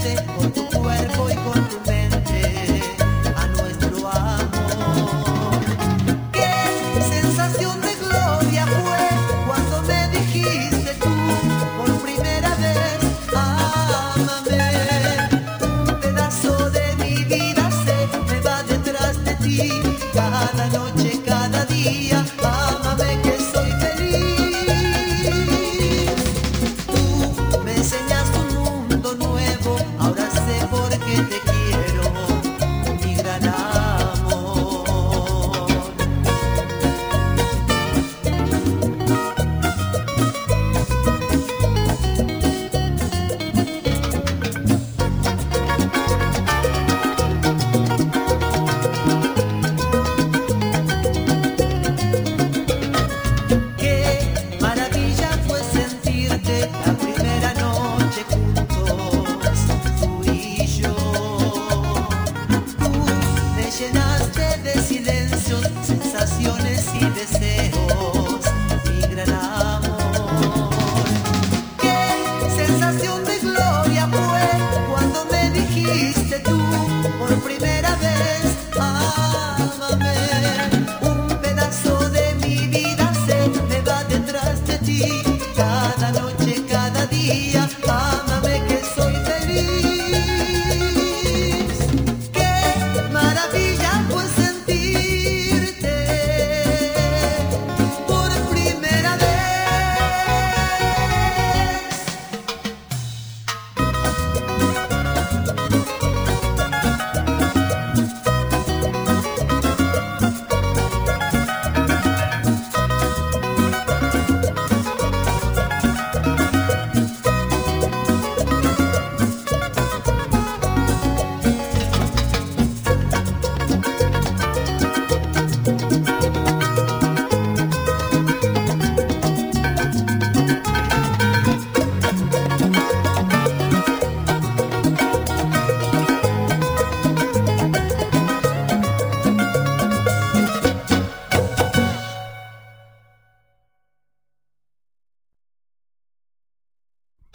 con tu cuerpo y con tu mente a nuestro amor. Qué sensación de gloria fue cuando me dijiste tú por primera vez, ámame. Un pedazo de mi vida se me va detrás de ti, cada noche, cada día, ámame que soy feliz. Tú me enseñaste un mundo nuevo, ahora sé por qué te quiero, mi gran amor. Qué maravilla fue sentirte la primera noche juntos, tú y yo. Tú me llenaste de silencios, sensaciones y deseos, mi gran amor. Qué sensación de gloria fue cuando me dijiste